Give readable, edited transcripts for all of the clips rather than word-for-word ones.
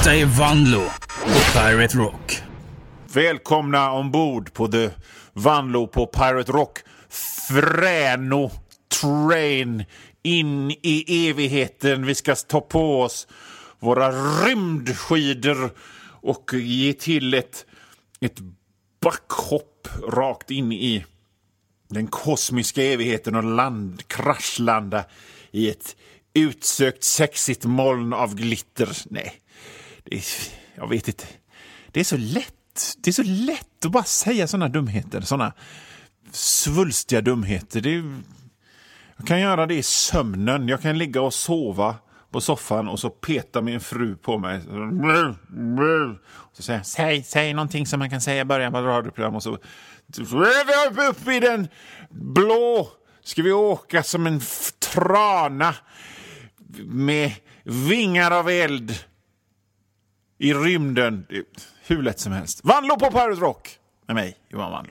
Detta är Vanlo på Pirate Rock. Välkomna ombord på The Vanlo på Pirate Rock. Fräno train in i evigheten. Vi ska ta på oss våra rymdskidor och ge till ett backhopp rakt in i den kosmiska evigheten och kraschlanda i ett utsökt sexigt moln av glitter. Nej, jag vet inte. Det är så lätt att bara säga såna dumheter, såna svulstiga dumheter. Jag kan göra det i sömnen. Jag kan ligga och sova på soffan och så petar min fru på mig. Och så säger säg någonting som man kan säga i början på ett radioprogram och så upp i den blå ska vi åka som en trana med vingar av eld i rymden. Hur lätt som helst. Vanlo på Pirate Rock med mig, Johan Vanlo.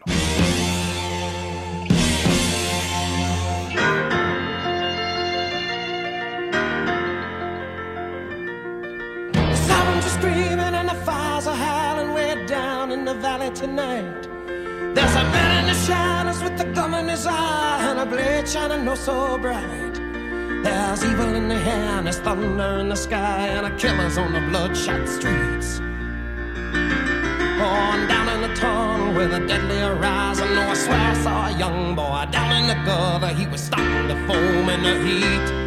Screaming and the fires are howling way down in the valley tonight. There's a man in the shadows with the gum in his eye and a blade shining oh so bright. There's evil in the air and there's thunder in the sky and a killer's on the bloodshot streets. On down in the tunnel with a deadly horizon. Oh, I swear I saw a young boy down in the gutter. He was starting to foam in the heat.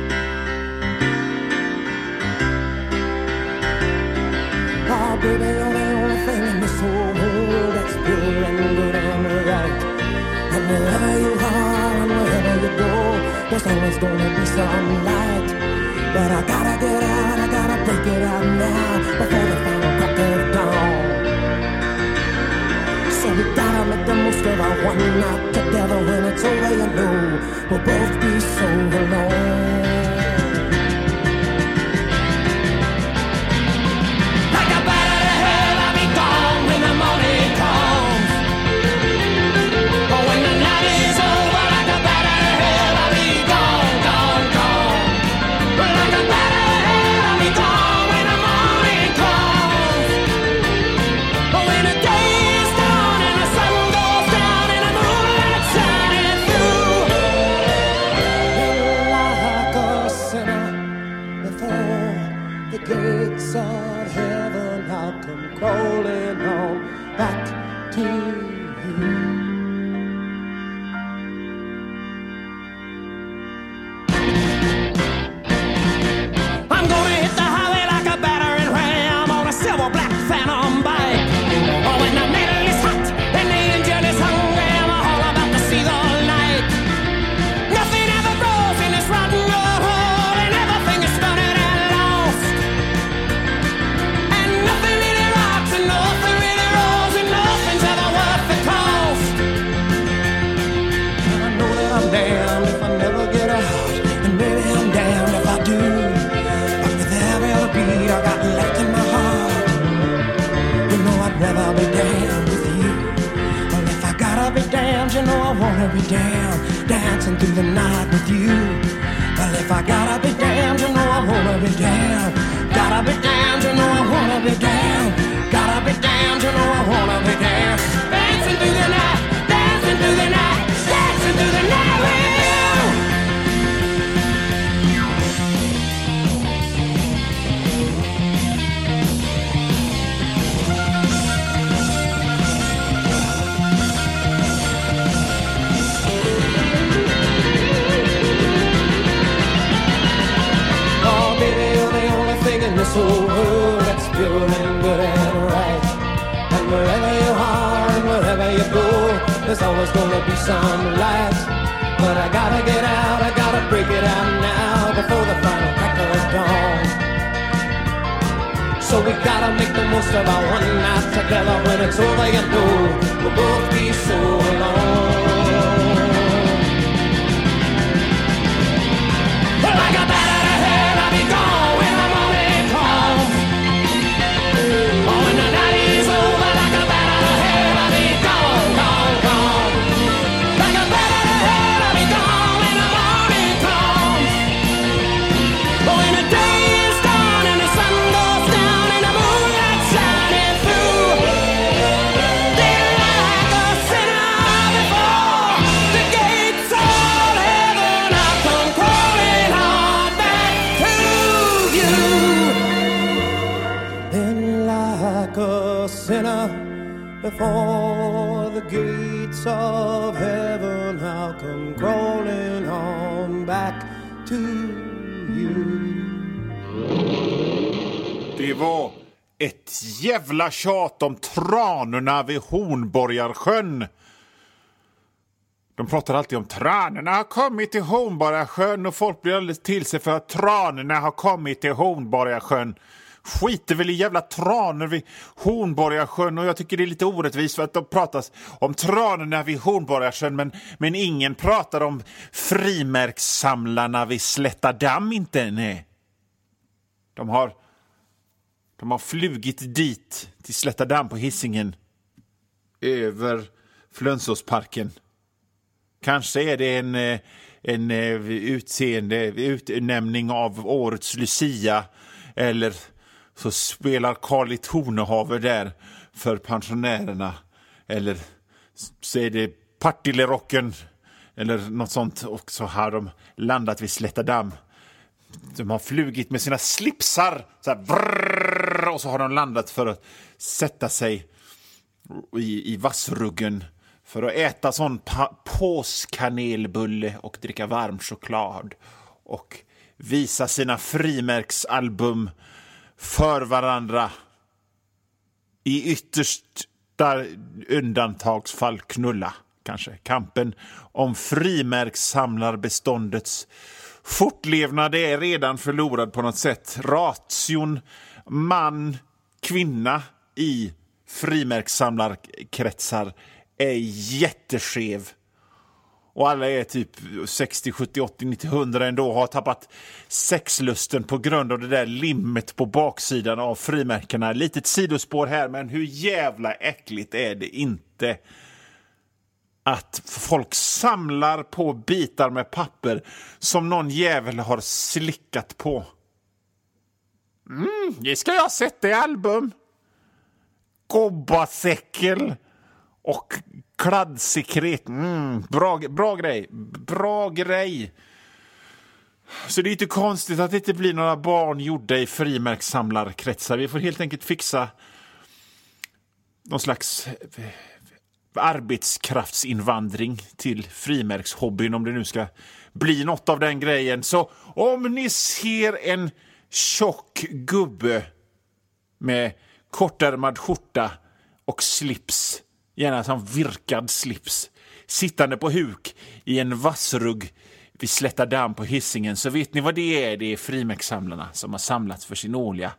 Oh, baby, you're the only thing in this whole world that's pure and good and right. And wherever you are and wherever you go, there's always gonna be some light. But I gotta get out, I gotta break it out now before the final crack of dawn. So we gotta make the most of our one night together. When it's over, you know we'll both be so alone. Crawling on back to you. I'm gonna hit the highway like a battering ram on a silver black phantom bike. Oh, when the metal is hot and the engine is hungry, I'm all about to see the light. Nothing ever grows in this rotten old hole and everything is stunted and lost. And nothing really rocks and nothing really rolls and nothing's ever worth the cost. And I know that I'm damned if I never get out, and maybe I'm damned if I do. But with every other beat I got left in my heart, you know I'd rather be damned with you. Well, if I gotta be damned, you know I wanna be damned, dancing through the night with you. Well, if I gotta be damned, you know I wanna be damned. Gotta be damned, you know I wanna be damned. Gotta be damned, you know I wanna be damned. Dancing through the night, dancing through the night, dancing through the night with you. Oh, baby, you're the only thing in this whole world that's pure and good and right. And wherever you are and wherever you go, there's always gonna be some light. But I gotta get out, I gotta break it out now before the final crack of dawn. So we gotta make the most of our one night together. When it's over, you know we'll both be so alone. Like a bat out of hell, I'll be gone when the morning comes. Oh, when the night is over, like a bat out of hell, I'll be gone, gone, gone. Like a bat out of hell, I'll be gone when the morning comes. Oh, when the day is done and the sun goes down and the moon before the gates of heaven, I'll come crawling on back to you. Det var ett jävla tjat om tranorna vid Hornborgarsjön. De pratar alltid om tranorna har kommit till Hornborgarsjön och folk blir alldeles till sig för att tranorna har kommit till Hornborgarsjön. Skiter väl i jävla tranor vid Hornborgarsjön, och jag tycker det är lite orättvist för att de pratas om tranorna vid Hornborgarsjön men ingen pratar om frimärkssamlarna vid Slättadamm inte, nej. De har flugit dit till Slättadamm på Hisingen över Flönsåsparken. Kanske är det en utnämning av årets Lucia, eller så spelar Carl i Tornehaver där för pensionärerna, eller så är det Partillerocken eller något sånt, och så har de landat vid Slättadamm. De har flugit med sina slipsar så här, brrr, och så har de landat för att sätta sig i vassruggen för att äta sån påskanelbulle och dricka varm choklad och visa sina frimärksalbum för varandra. I yttersta undantagsfall knulla, kanske. Kampen om frimärkssamlarbeståndets fortlevnad är redan förlorad på något sätt. Ration man, kvinna i frimärkssamlarkretsar är jätteskev. Och alla är typ 60, 70, 80, 90, 100 ändå har tappat sexlusten på grund av det där limmet på baksidan av frimärkena. Litet sidospår här, men hur jävla äckligt är det inte att folk samlar på bitar med papper som någon jävel har slickat på. Det ska jag sätta i album. Gobbasäckel och kladdsekret. Bra grej. Så det är inte konstigt att det inte blir några barn gjorda i frimärkssamlarkretsar. Vi får helt enkelt fixa någon slags arbetskraftsinvandring till frimärkshobbyn, om det nu ska bli något av den grejen. Så om ni ser en tjock gubbe med kortärmad skjorta och slips, gärna som virkad slips, sittande på huk i en vassrugg vid Slättadamm på Hisingen, så vet ni vad det är. Det är frimärkssamlarna som har samlats för sin årliga,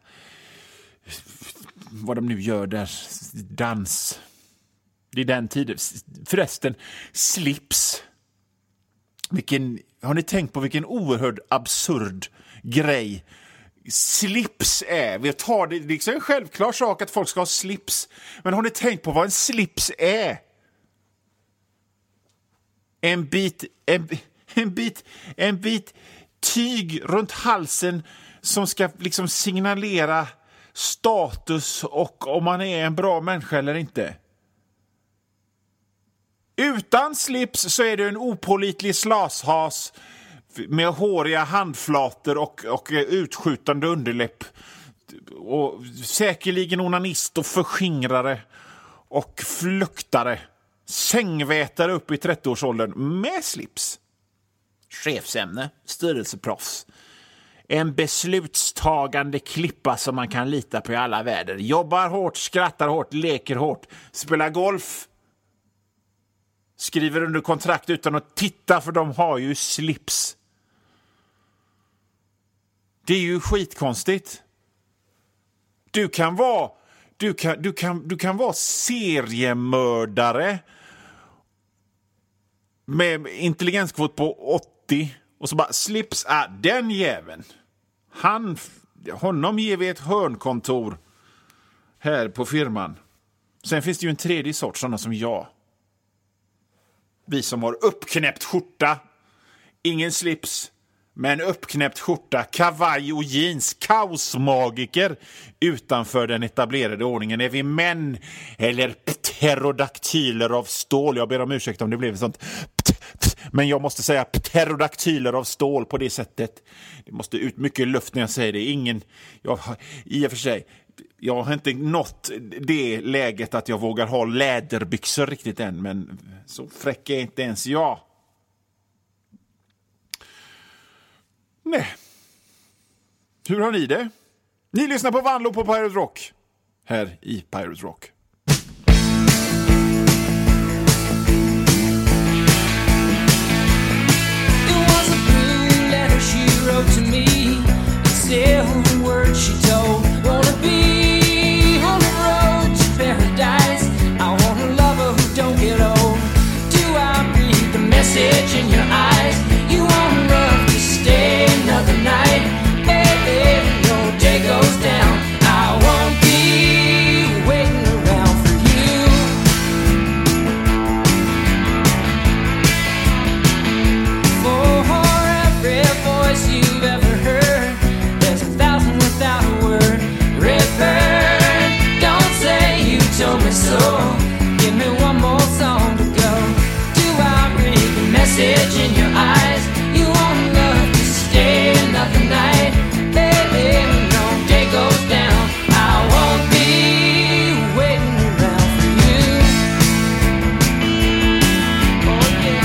vad de nu gör där, dans. Det är den tiden. Förresten, slips. Har ni tänkt på vilken oerhört absurd grej slips är? Vi tar det liksom en självklar sak att folk ska ha slips. Men har ni tänkt på vad en slips är? En bit tyg runt halsen som ska liksom signalera status och om man är en bra människa eller inte. Utan slips så är det en opålitlig slashas med håriga handflator och utskjutande underläpp. Och säkerligen onanist och förskingrare och fluktare. Sängvätare upp i 30-årsåldern med slips. Chefsämne, styrelseproffs. En beslutstagande klippa som man kan lita på i alla väder. Jobbar hårt, skrattar hårt, leker hårt, spelar golf. Skriver under kontrakt utan att titta, för de har ju slips. Det är ju skitkonstigt. Du kan vara seriemördare med intelligenskvot på 80 och så bara slips, den jäveln. Honom ger vi ett hörnkontor här på firman. Sen finns det ju en tredje sort, sådana som jag. Vi som har uppknäppt skjorta, ingen slips, men uppknäppt skjorta, kavaj och jeans, kaosmagiker utanför den etablerade ordningen. Är vi män eller pterodaktyler av stål? Jag ber om ursäkt om det blev sånt. Men jag måste säga pterodaktyler av stål på det sättet. Det måste ut mycket luft när jag säger det. I och för sig, Jag har inte nått det läget att jag vågar ha läderbyxor riktigt än, men så fräck är inte ens jag. Nej. Hur har ni det? Ni lyssnar på Vanlo på Pirate Rock. Här i Pirate Rock. Wrote to me and still the words she told. Wanna be on the road to paradise. I want a lover who don't get old. Do I read the message in your eyes? You want love to stay another night. Baby, no day goes down. I won't be waiting around for you. For every voice you've ever heard, there's 1,000 without a word. Redbird, don't say you told me so. Give me one more song to go. Do I read the message in your eyes? You want love to stay another night. Baby, no day goes down. I won't be waiting around for you. Oh yeah.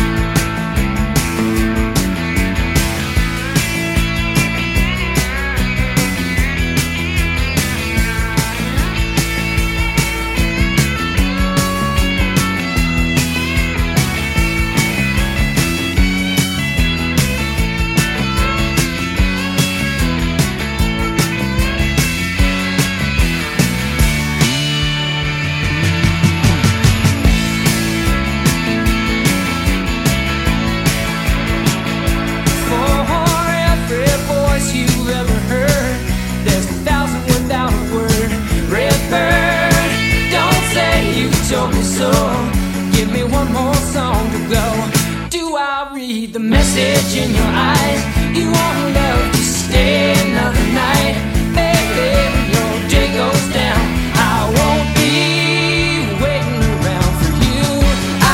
So give me one more song to go. Do I read the message in your eyes? You want love to stay another night. Baby, your day goes down. I won't be waiting around for you.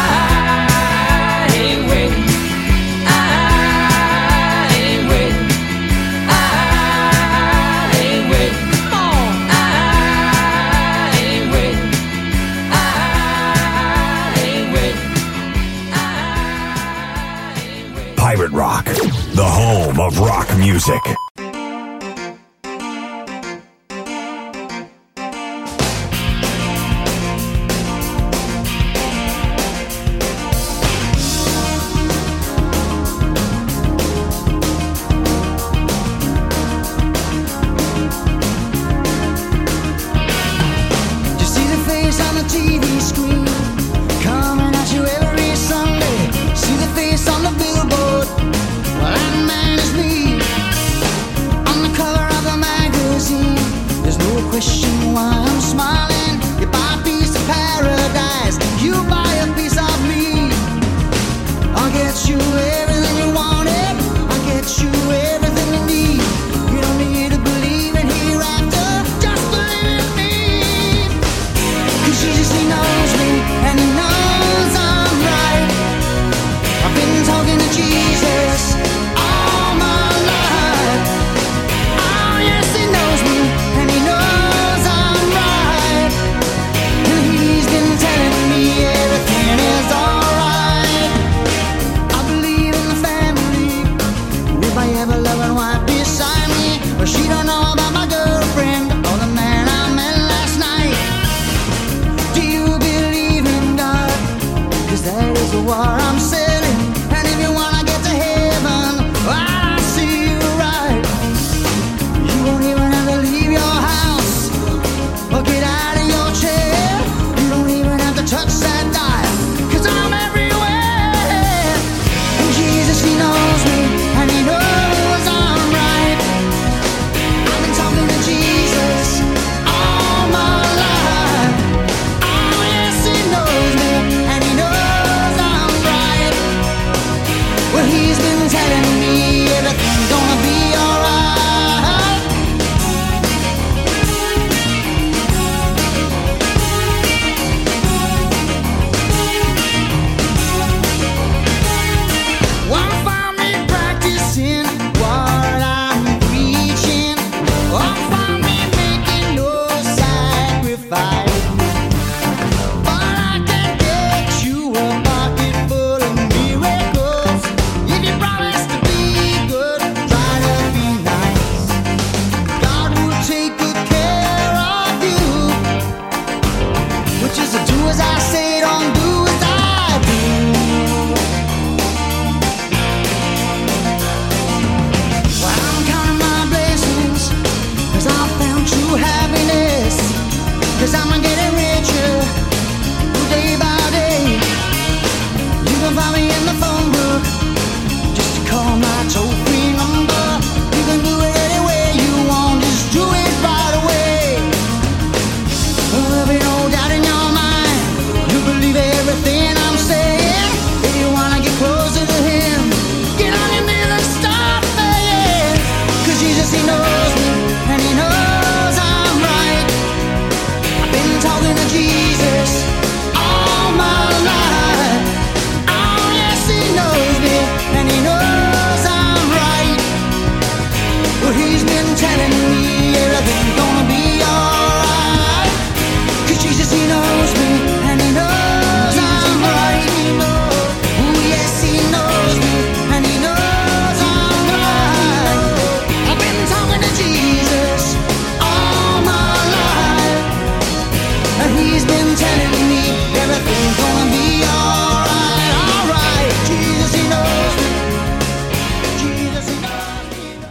I ain't waiting. I ain't waiting. I ain't waiting. Come on. I ain't waiting. Pirate Rock, the home of rock music. You see the face on the TV screen, coming at you every Sunday. See the face on the billboard, well that man is me.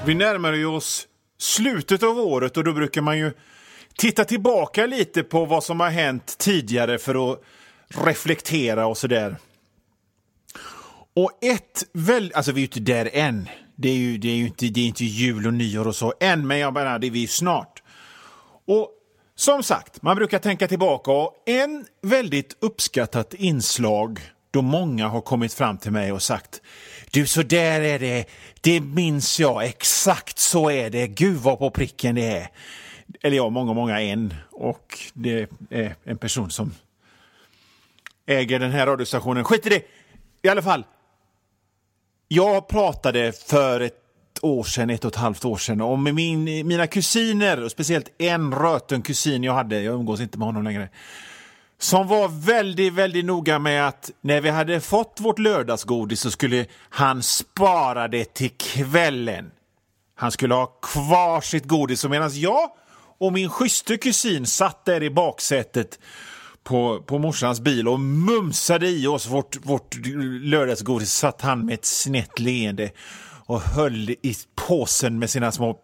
Vi närmar ju oss slutet av året och då brukar man ju titta tillbaka lite på vad som har hänt tidigare för att reflektera och sådär. Och alltså vi är ju inte där än. Det är inte jul och nyår och så än, men jag menar, det är vi snart. Och som sagt, man brukar tänka tillbaka, och en väldigt uppskattat inslag då många har kommit fram till mig och sagt: du, så där är det minns jag, exakt så är det, gud vad på pricken det är. Eller ja, många en, och det är en person som äger den här radiostationen. Skit i det, i alla fall. Jag pratade för ett och ett halvt år sedan om mina kusiner, och speciellt en röten kusin jag umgås inte med honom längre, som var väldigt, väldigt noga med att när vi hade fått vårt lördagsgodis så skulle han spara det till kvällen. Han skulle ha kvar sitt godis, och medan jag och min schysste kusin satt där i baksätet på morsans bil och mumsade i oss vårt lördagsgodis, satt han med ett snett leende och höll i påsen med sina små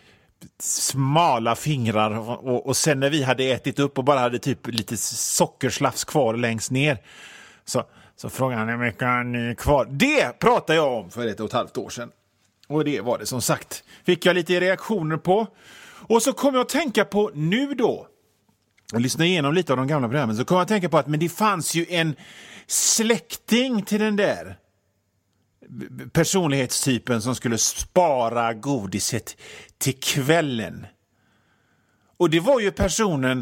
smala fingrar, och sen när vi hade ätit upp och bara hade typ lite sockerslafs kvar längst ner, så frågade han hur mycket han är kvar. Det pratade jag om för 1,5 år sedan, och det var det som sagt fick jag lite reaktioner på. Och så kom jag att tänka på nu då, och lyssna igenom lite av de gamla programmen, så kom jag att tänka på att men det fanns ju en släkting till den där personlighetstypen som skulle spara godiset till kvällen. Och det var ju personen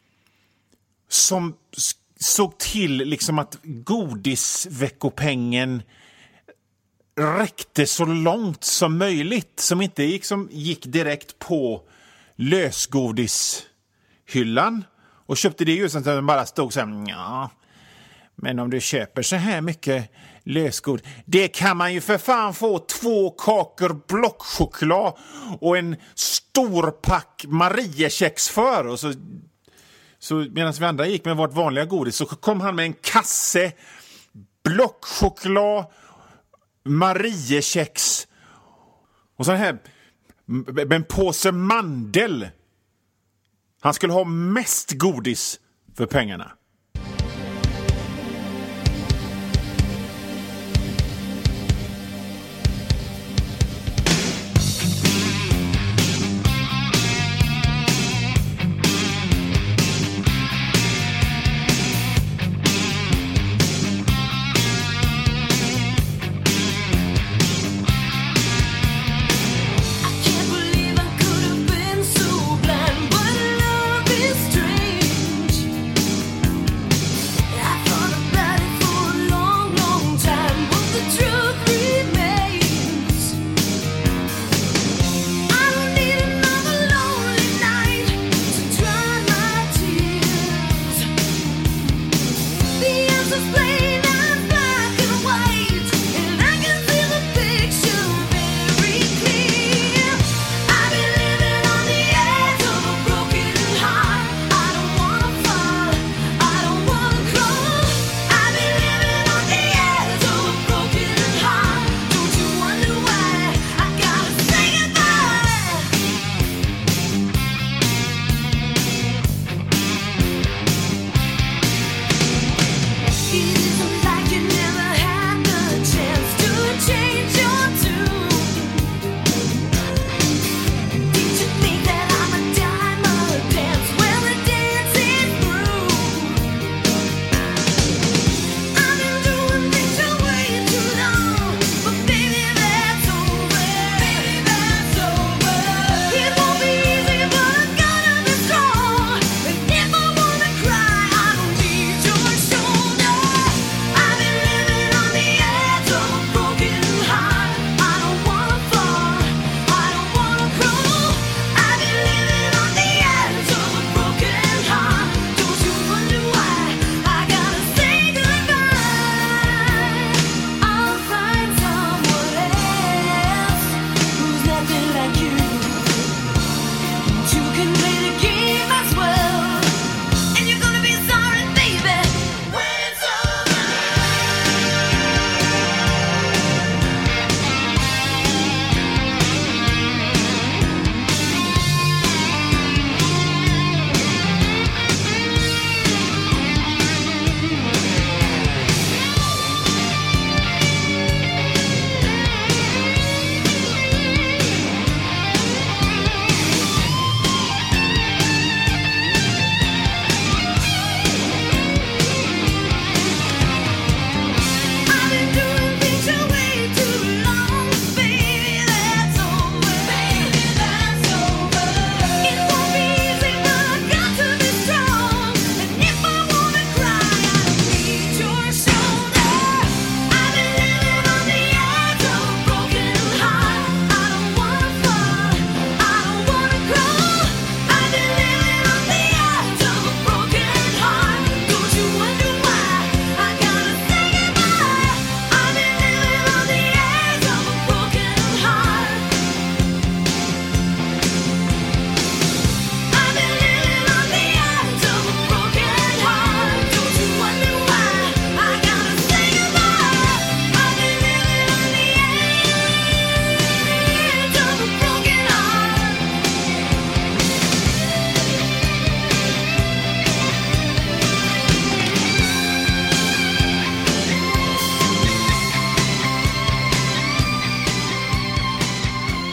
som såg till liksom att godisveckopengen räckte så långt som möjligt, som inte gick direkt på lösgodishyllan och köpte det ju så att den bara stod så här: ja, men om du köper så här mycket lösgod, det kan man ju för fan få 2 kakor blockchoklad och en stor pack Mariekex för. Och så medan vi andra gick med vårt vanliga godis, så kom han med en kasse blockchoklad, Mariekex och så här med en påse mandel. Han skulle ha mest godis för pengarna.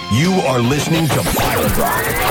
You are listening to Pirate Rock.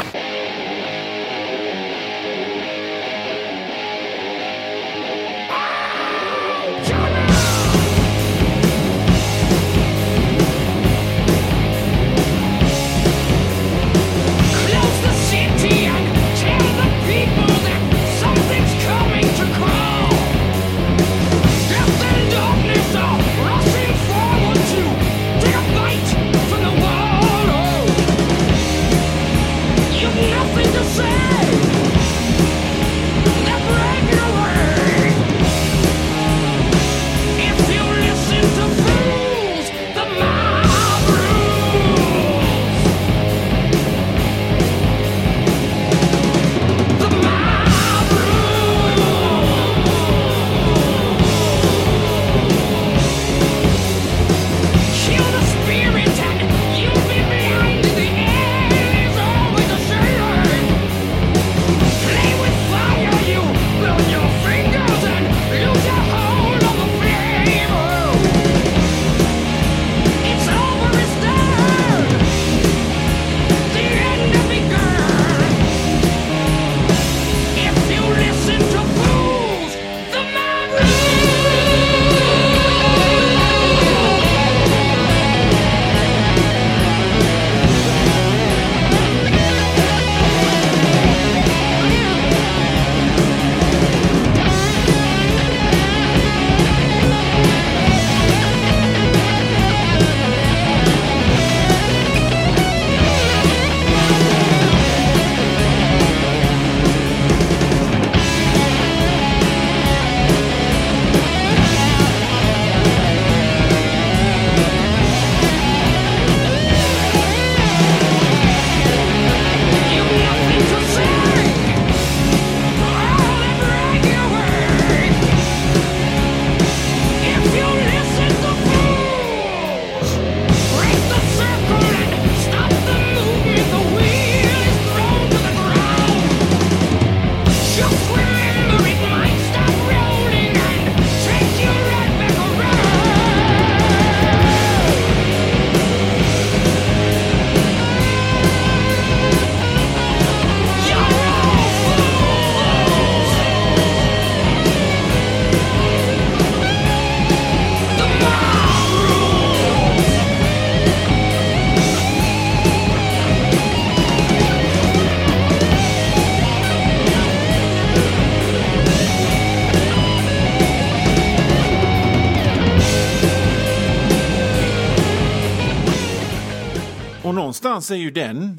Någonstans är ju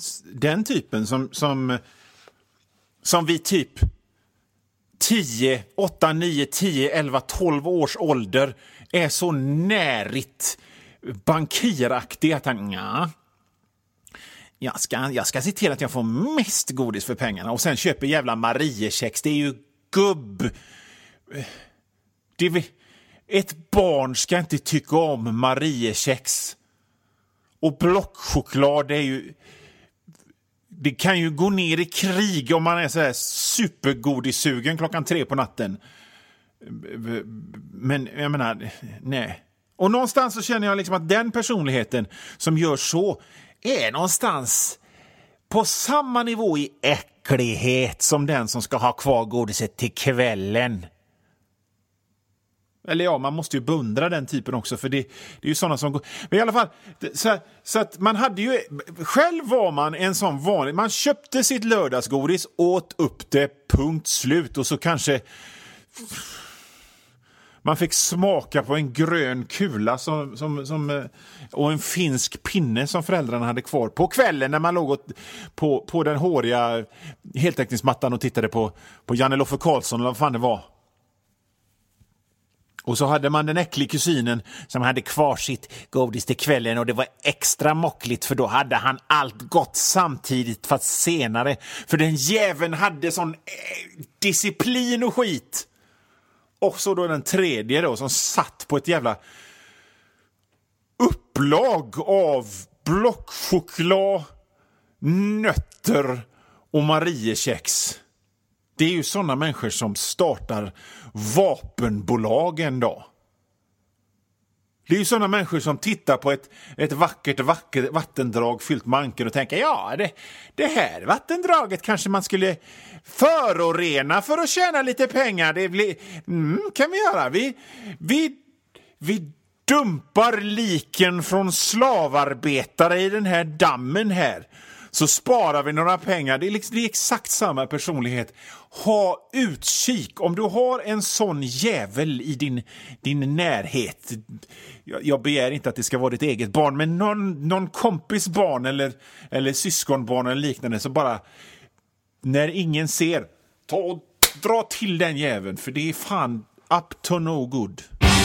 den typen som vi typ 10, 8, 9, 10, 11, 12 års ålder är så närigt bankiraktig att jag ska se till att jag får mest godis för pengarna och sen köper jävla Mariekex. Det är ju ett barn ska inte tycka om Mariekex. Och blockchoklad är ju... Det kan ju gå ner i krig om man är så här supergodisugen 3:00 på natten. Men jag menar, nej. Och någonstans så känner jag liksom att den personligheten som gör så är någonstans på samma nivå i äcklighet som den som ska ha kvar godiset till kvällen. Eller ja, man måste ju beundra den typen också, för det är ju sådana som går... Men i alla fall, så att man hade ju... Själv var man en sån vanlig... Man köpte sitt lördagsgodis, åt upp det, punkt slut. Och så kanske... Man fick smaka på en grön kula och en finsk pinne som föräldrarna hade kvar på kvällen när man låg på den håriga heltäckningsmattan och tittade på Janne Loffe Karlsson eller vad fan det var. Och så hade man den äcklig kusinen som hade kvar sitt godis till kvällen och det var extra mockligt för då hade han allt gott samtidigt fast senare. För den jäveln hade sån disciplin och skit. Och så då den tredje då som satt på ett jävla upplag av blockchoklad, nötter och Mariekex. Det är ju sådana människor som startar vapenbolagen då. Det är ju sådana människor som tittar på ett vackert vattendrag fyllt med ankor och tänker, ja, det här vattendraget kanske man skulle förorena för att tjäna lite pengar. Det blir, kan vi göra. Vi dumpar liken från slavarbetare i den här dammen här. Så sparar vi några pengar. Det är exakt samma personlighet. Ha utkik. Om du har en sån jävel i din närhet. Jag begär inte att det ska vara ditt eget barn. Men någon kompis barn eller syskonbarn eller liknande. Så bara, när ingen ser, dra till den jäveln. För det är fan up to no good.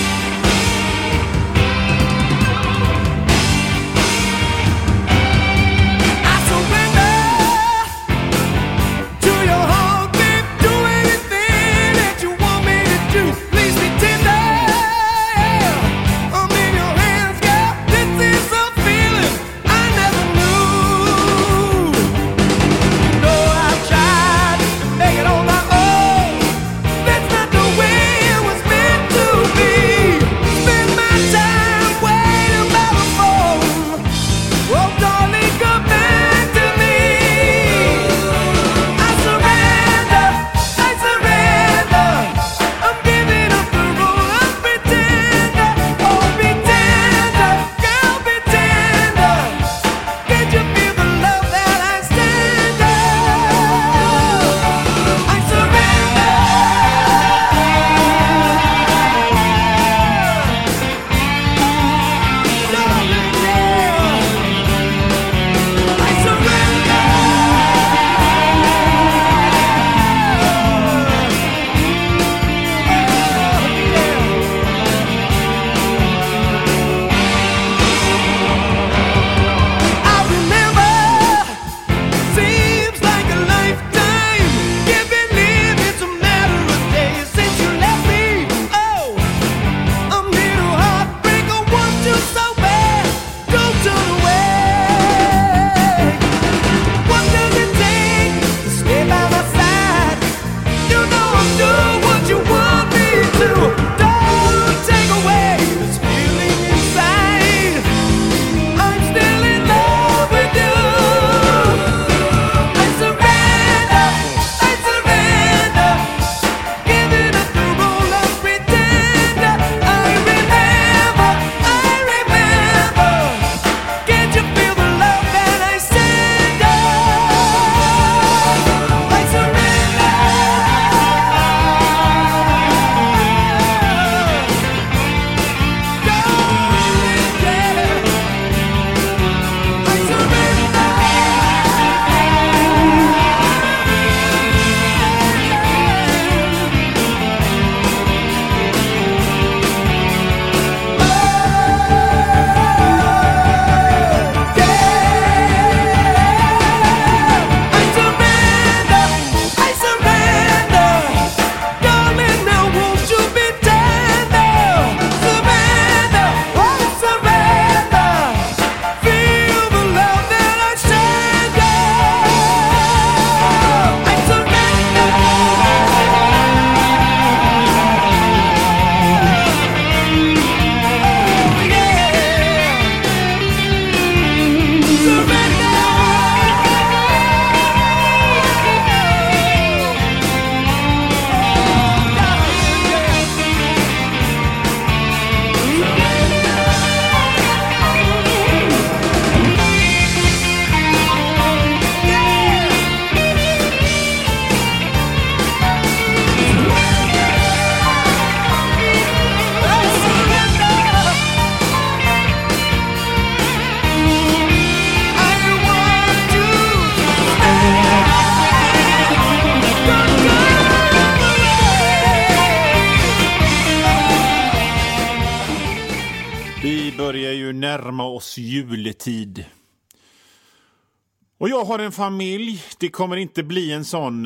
närma oss juletid. Och jag har en familj. Det kommer inte bli en sån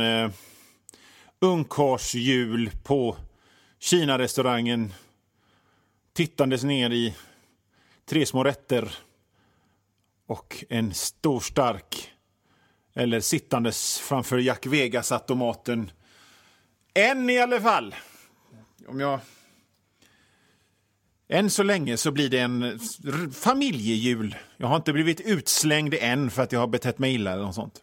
ungkarsjul på Kina-restaurangen. Tittandes ner i 3 små rätter och en stor stark. Eller sittandes framför Jack Vegas-automaten. En i alla fall. Om jag Än så länge så blir det en familjejul. Jag har inte blivit utslängd än för att jag har betett mig illa eller något sånt.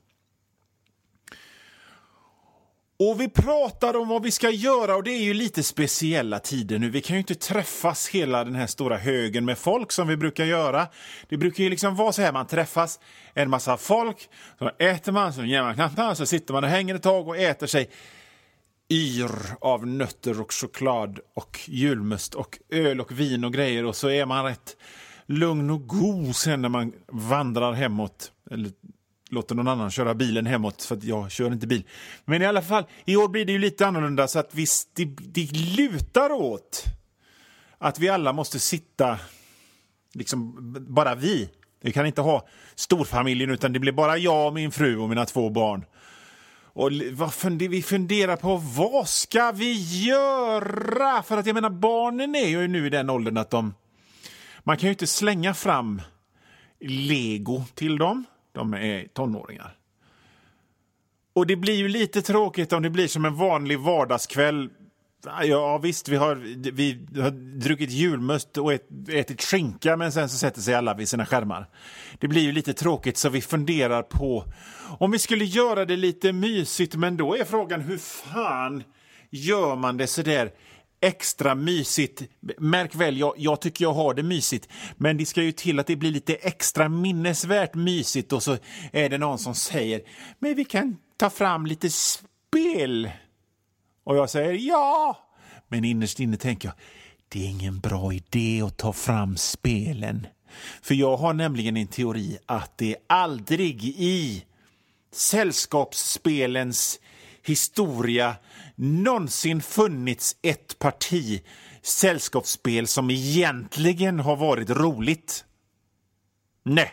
Och vi pratar om vad vi ska göra, och det är ju lite speciella tider nu. Vi kan ju inte träffas hela den här stora högen med folk som vi brukar göra. Det brukar ju liksom vara så här, man träffas en massa folk, så äter man, så ger man knappt, så sitter man och hänger ett tag och äter sig yr av nötter och choklad och julmust och öl och vin och grejer, och så är man rätt lugn och god sen när man vandrar hemåt, eller låter någon annan köra bilen hemåt, för att jag kör inte bil. Men i alla fall, i år blir det ju lite annorlunda, så att det lutar åt att vi alla måste sitta, liksom bara vi. Vi kan inte ha storfamiljen, utan det blir bara jag, min fru och mina 2 barn. Och vi funderar på, vad ska vi göra? För att jag menar, barnen är ju nu i den åldern att man kan ju inte slänga fram Lego till dem. De är tonåringar. Och det blir ju lite tråkigt om det blir som en vanlig vardagskväll. Ja visst, vi har druckit julmust och ätit skinka, men sen så sätter sig alla vid sina skärmar. Det blir ju lite tråkigt, så vi funderar på om vi skulle göra det lite mysigt, men då är frågan, hur fan gör man det så där extra mysigt? Märk väl, jag tycker jag har det mysigt, men det ska ju till att det blir lite extra minnesvärt mysigt, och så är det någon som säger, men vi kan ta fram lite spel. Och jag säger ja, men innerst inne tänker jag, det är ingen bra idé att ta fram spelen. För jag har nämligen en teori att det aldrig i sällskapsspelens historia någonsin funnits ett parti sällskapsspel som egentligen har varit roligt. Nej.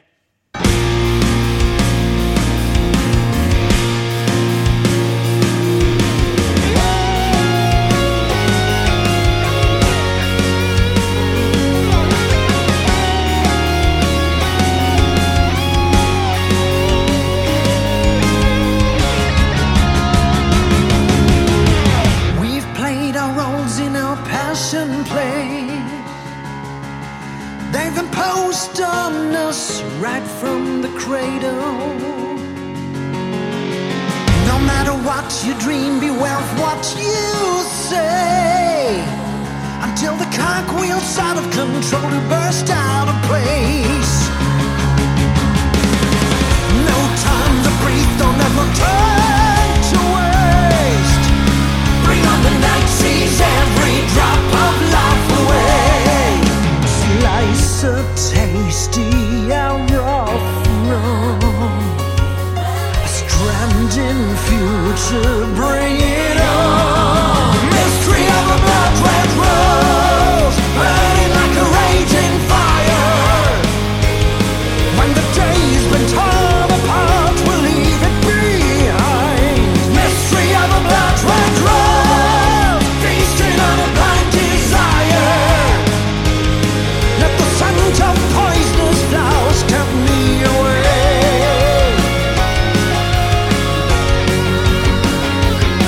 On us right from the cradle. No matter what you dream, beware of what you say, until the cogwheel's out of control to burst out of place. No time to breathe, don't ever turn to waste. Bring on the night, seize every drop of life away. Slice a tasty out of rum, a stranding future, bring it on. Mystery of a blood red rose, burning like a raging fire. When the day's been torn apart, we'll leave it behind. Mystery of a blood red rose, feasting on a blind desire. Of poisonous flowers kept me away.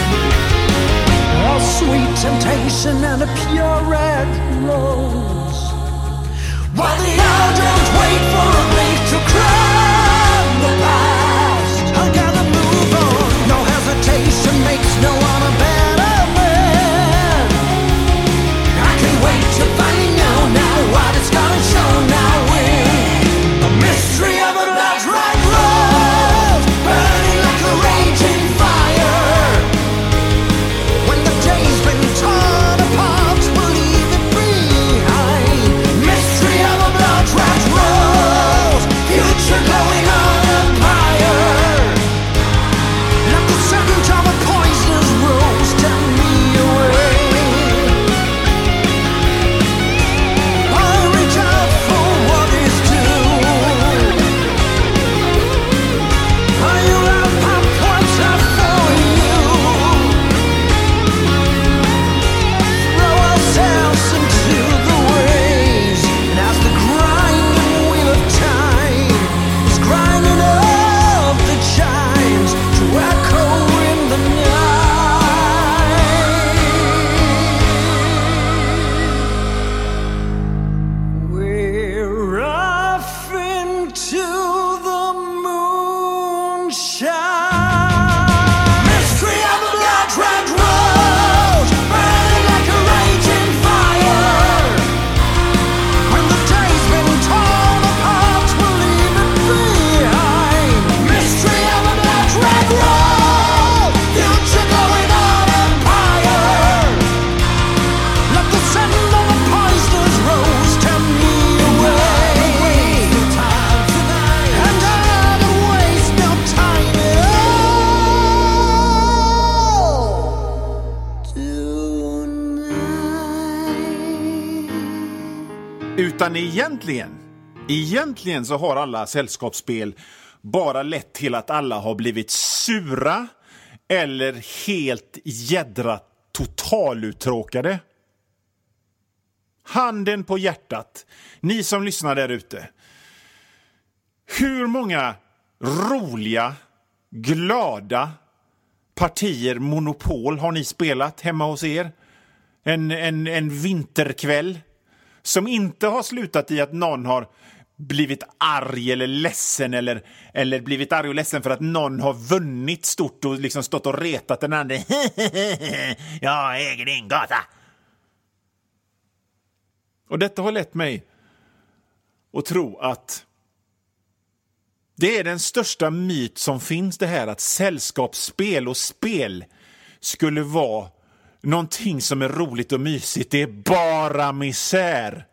Utan egentligen så har alla sällskapsspel bara lett till att alla har blivit sura eller helt jädra totaluttråkade. Handen på hjärtat, ni som lyssnar där ute. Hur många roliga, glada partier Monopol har ni spelat hemma hos er? En vinterkväll som inte har slutat i att någon har blivit arg eller ledsen eller blivit arg och ledsen för att någon har vunnit stort och liksom stått och retat den andra. Jag äger din gata. Och detta har lett mig att tro att det är den största myt som finns, det här att sällskapsspel och spel skulle vara någonting som är roligt och mysigt. Det är bara misär.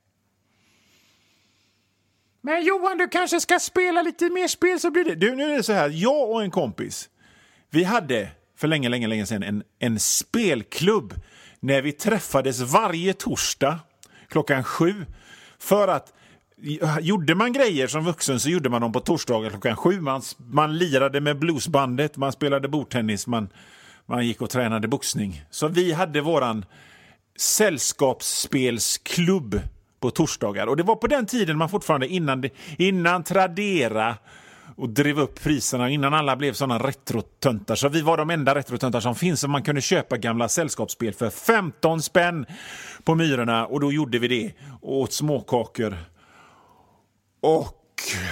Men Johan, du kanske ska spela lite mer spel så blir det... Du, nu är det så här, jag och en kompis, vi hade för länge sedan en spelklubb när vi träffades varje torsdag 7:00 för att gjorde man grejer som vuxen så gjorde man dem på torsdagar 7:00. Man lirade med bluesbandet, man spelade bordtennis, man gick och tränade boxning. Så vi hade våran sällskapsspelsklubb på torsdagar. Och det var på den tiden man fortfarande innan Tradera och drev upp priserna, innan alla blev sådana retrotöntar. Så vi var de enda retrotöntar som finns, och man kunde köpa gamla sällskapsspel för 15 spänn på Myrorna, och då gjorde vi det och åt småkakor. Och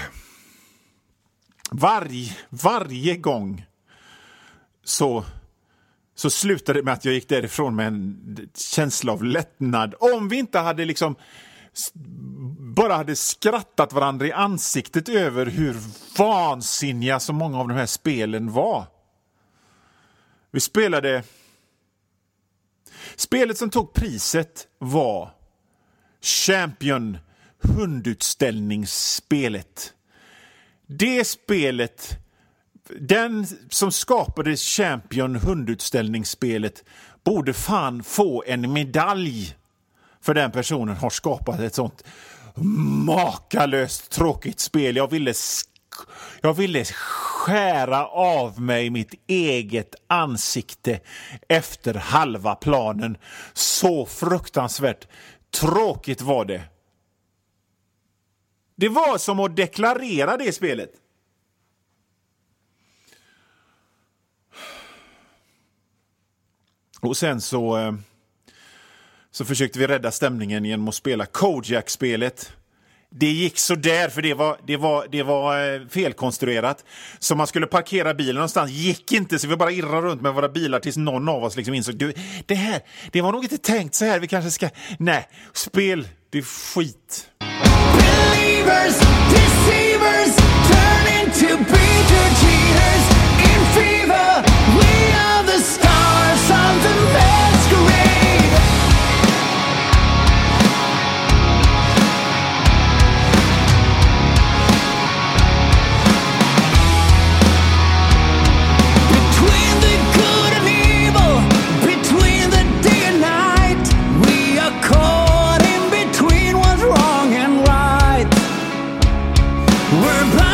varje gång så slutade det med att jag gick därifrån med en känsla av lättnad. Om vi inte hade liksom bara hade skrattat varandra i ansiktet över hur vansinniga så många av de här spelen var. Vi spelade... Spelet som tog priset var Champion hundutställningsspelet. Det spelet, den som skapade Champion hundutställningsspelet borde fan få en medalj, för den personen har skapat ett sånt makalöst tråkigt spel. Jag ville skära av mig mitt eget ansikte efter halva planen. Så fruktansvärt tråkigt var det. Det var som att deklarera det spelet. Och sen så försökte vi rädda stämningen genom att spela Kojak-spelet. Det gick så där, för det var felkonstruerat. Så man skulle parkera bilen någonstans, gick inte, så vi bara irrade runt med våra bilar tills någon av oss liksom insåg, det var nog inte tänkt så här, vi kanske ska... Nej, spel, det är skit. Believers, deceivers, turn into preacher cheaters. In fever, we are the stars of the masquerade. Between the good and evil, between the day and night, we are caught in between what's wrong and right. We're blind.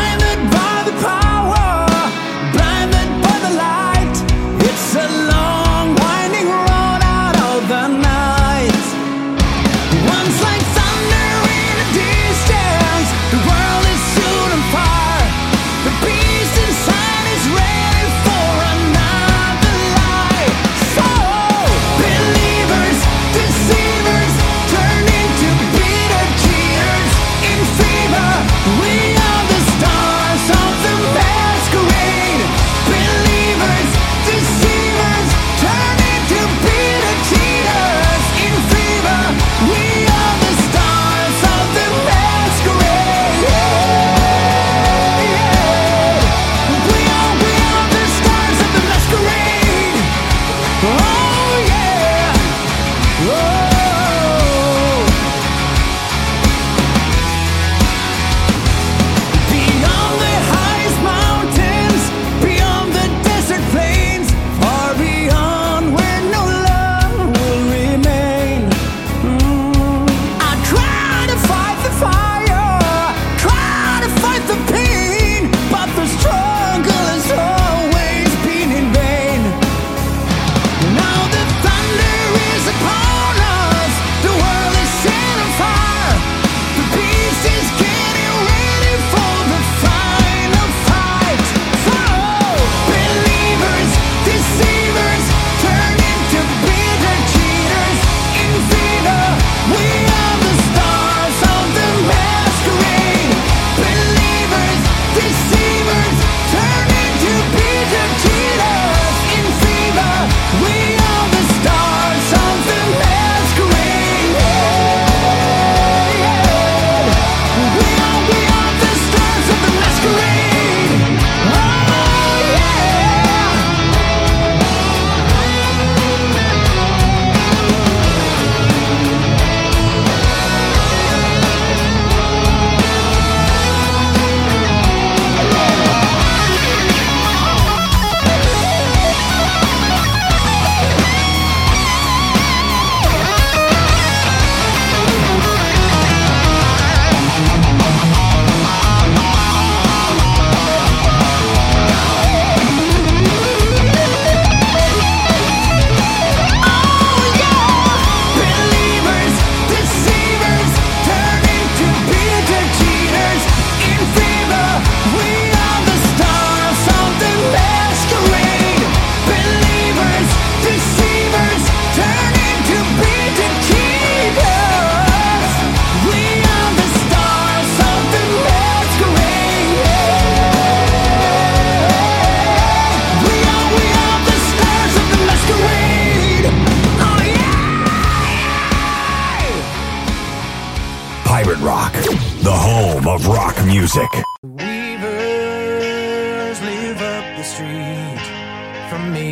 music. Weavers live up the street from me.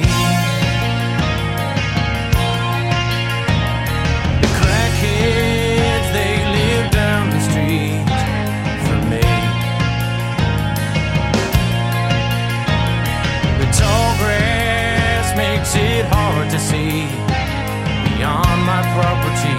The crackheads, they live down the street from me. The tall grass makes it hard to see beyond my property.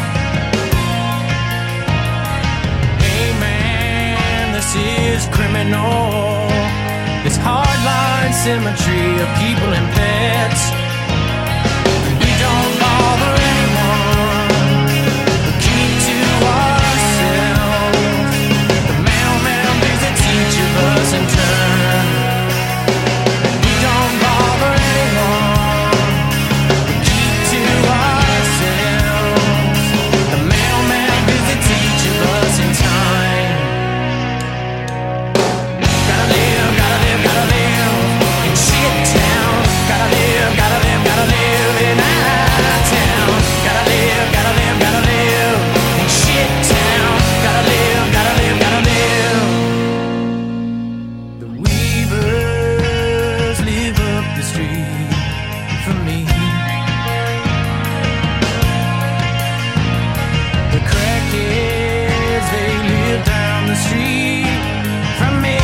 Hey man, this is criminal. This hardline symmetry of people and pets. We don't bother anyone. We keep to ourselves. The mailman visits each of us in turn. We don't bother anyone. We keep to ourselves. The mailman visits each of us in time. Gotta live, gotta live, gotta live in shit town. Gotta live, gotta live, gotta live in our town. Gotta live, gotta live, gotta live in shit town. Gotta live, gotta live, gotta live. The weavers live up the street from me. The crackheads, they live down the street from me.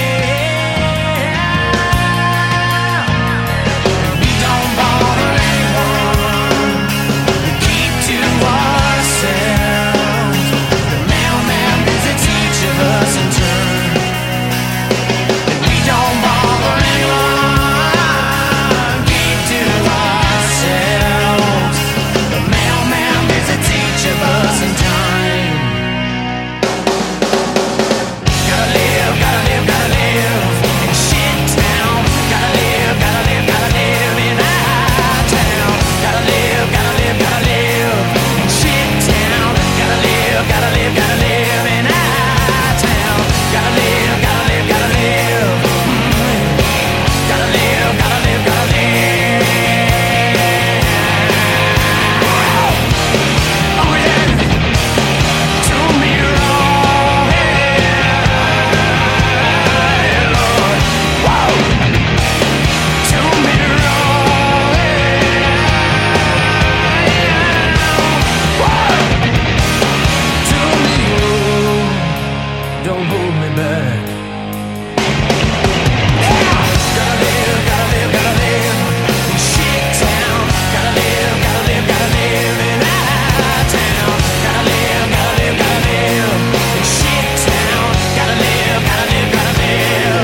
We don't bother anyone. We keep to ourselves. The mailman visits each of us in turn. And we don't bother anyone. Keep to ourselves. The mailman visits each of us in time. Gotta live, gotta live, gotta live in shit town. Gotta live, gotta live, gotta live in our town. Gotta live, gotta live, gotta live in shit town. Gotta live, gotta live, gotta live in our town. Gotta live, gotta live, gotta live. Gotta live, gotta live, gotta live. Oh yeah, do me wrong, yeah, Lord. Whoa, do me wrong, yeah. Whoa, do me wrong. Don't hold me back. Gotta live, gotta live, gotta live in shit town. Gotta live, gotta live, gotta live in our town. Gotta live, gotta live, gotta live in shit town. Gotta live, gotta live, gotta live.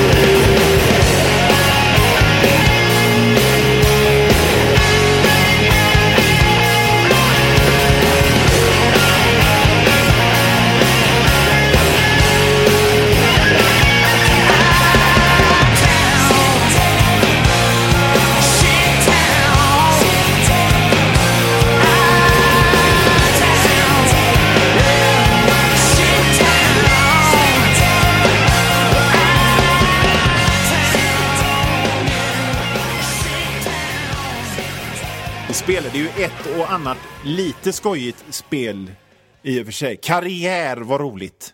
Vi spelade ju ett och annat lite skojigt spel i och för sig. Karriär var roligt.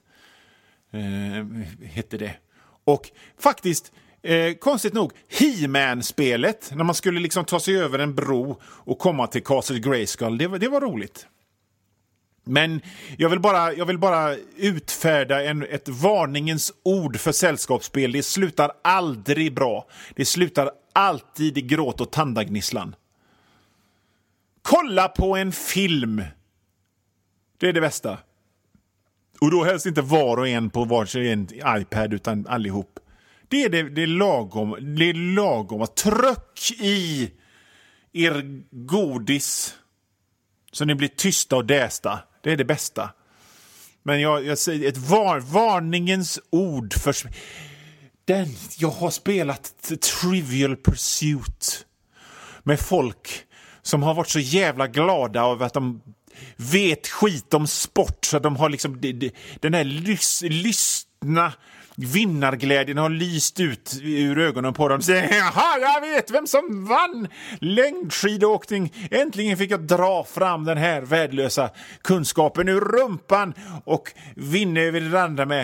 Hette det. Och faktiskt, konstigt nog, He-Man-spelet. När man skulle liksom ta sig över en bro och komma till Castle Grayskull. Det var roligt. Men jag vill bara utfärda ett varningens ord för sällskapsspel. Det slutar aldrig bra. Det slutar alltid i gråt och tandagnisslan. Kolla på en film. Det är det bästa. Och då helst inte var och en på var sin iPad utan allihop. Det är lagom. Det är lagom. Tryck i er godis så ni blir tysta och dästa. Det är det bästa. Men jag säger ett varningens ord för jag har spelat Trivial Pursuit med folk som har varit så jävla glada av att de vet skit om sport, så de har liksom den här lystna vinnarglädjen har lyst ut ur ögonen på dem. Säger, jaha, jag vet vem som vann längdskidåkning. Äntligen fick jag dra fram den här värdelösa kunskapen ur rumpan och vinna över det andra med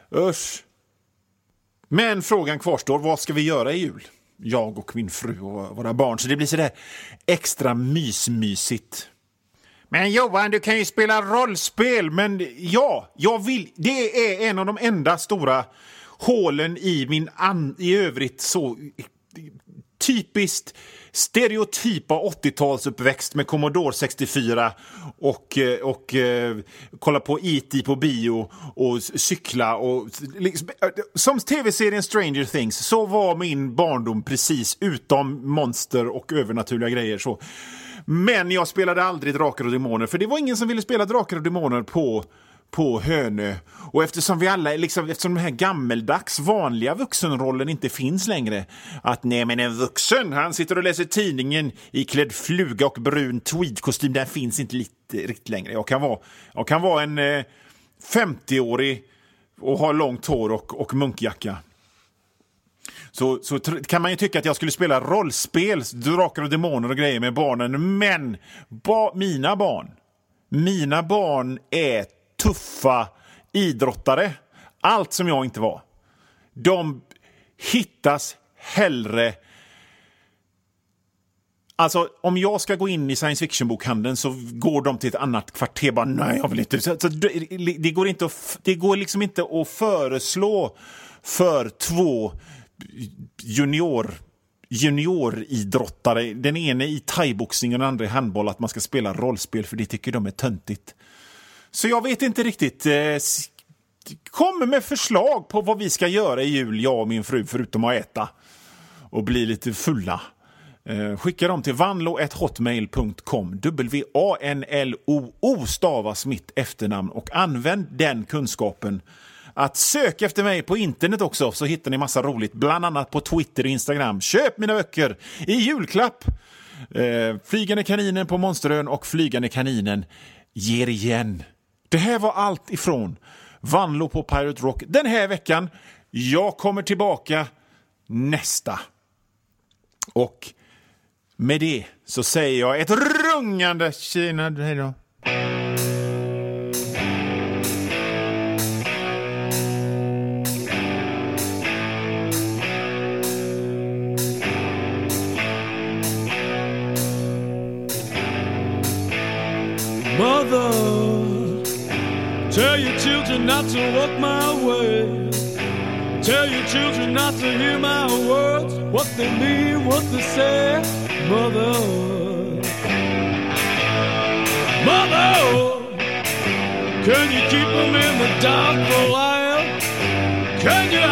Usch. Men frågan kvarstår, vad ska vi göra i jul? Jag och min fru och våra barn. Så det blir så där extra mysigt. Men Johan, du kan ju spela rollspel. Men ja, jag vill. Det är en av de enda stora hålen i min i övrigt så typiskt stereotypa 80-talsuppväxt med Commodore 64 och kolla på E.T. på bio och cykla och liksom, som tv-serien Stranger Things så var min barndom precis utom monster och övernaturliga grejer så. Men jag spelade aldrig Drakar och Demoner för det var ingen som ville spela Drakar och Demoner på Hönö. Och eftersom vi alla eftersom den här gammeldags vanliga vuxenrollen inte finns längre att nej men en vuxen han sitter och läser tidningen i klädd fluga och brun tweedkostym, den finns inte riktigt längre. Jag kan vara en 50-årig och ha långt hår och munkjacka. Så kan man ju tycka att jag skulle spela rollspel, Drakar och Demoner och grejer med barnen, men mina barn är tuffa idrottare. Allt som jag inte var. De hittas hellre. Alltså, om jag ska gå in i science fiction-bokhandeln så går de till ett annat kvarter. Bara, nej, jag vill inte. Så det går liksom inte att föreslå för två junioridrottare. Den ene i thaiboxning och den andra i handboll att man ska spela rollspel för det tycker de är töntigt. Så jag vet inte riktigt. Kommer med förslag på vad vi ska göra i jul, jag och min fru, förutom att äta och bli lite fulla. Skicka dem till vanlo@hotmail.com. WANLOO stavas mitt efternamn och använd den kunskapen att söka efter mig på internet också så hittar ni massa roligt, bland annat på Twitter och Instagram. Köp mina böcker i julklapp. Flygande kaninen på Monsterön och Flygande kaninen ger igen. Det här var allt ifrån Vanlo på Pirate Rock den här veckan. Jag kommer tillbaka nästa. Och med det så säger jag ett rungande Kina. Hej då. Mother, tell your children not to walk my way. Tell your children not to hear my words, what they mean, what they say. Mother, can you keep them in the dark for a while? Can you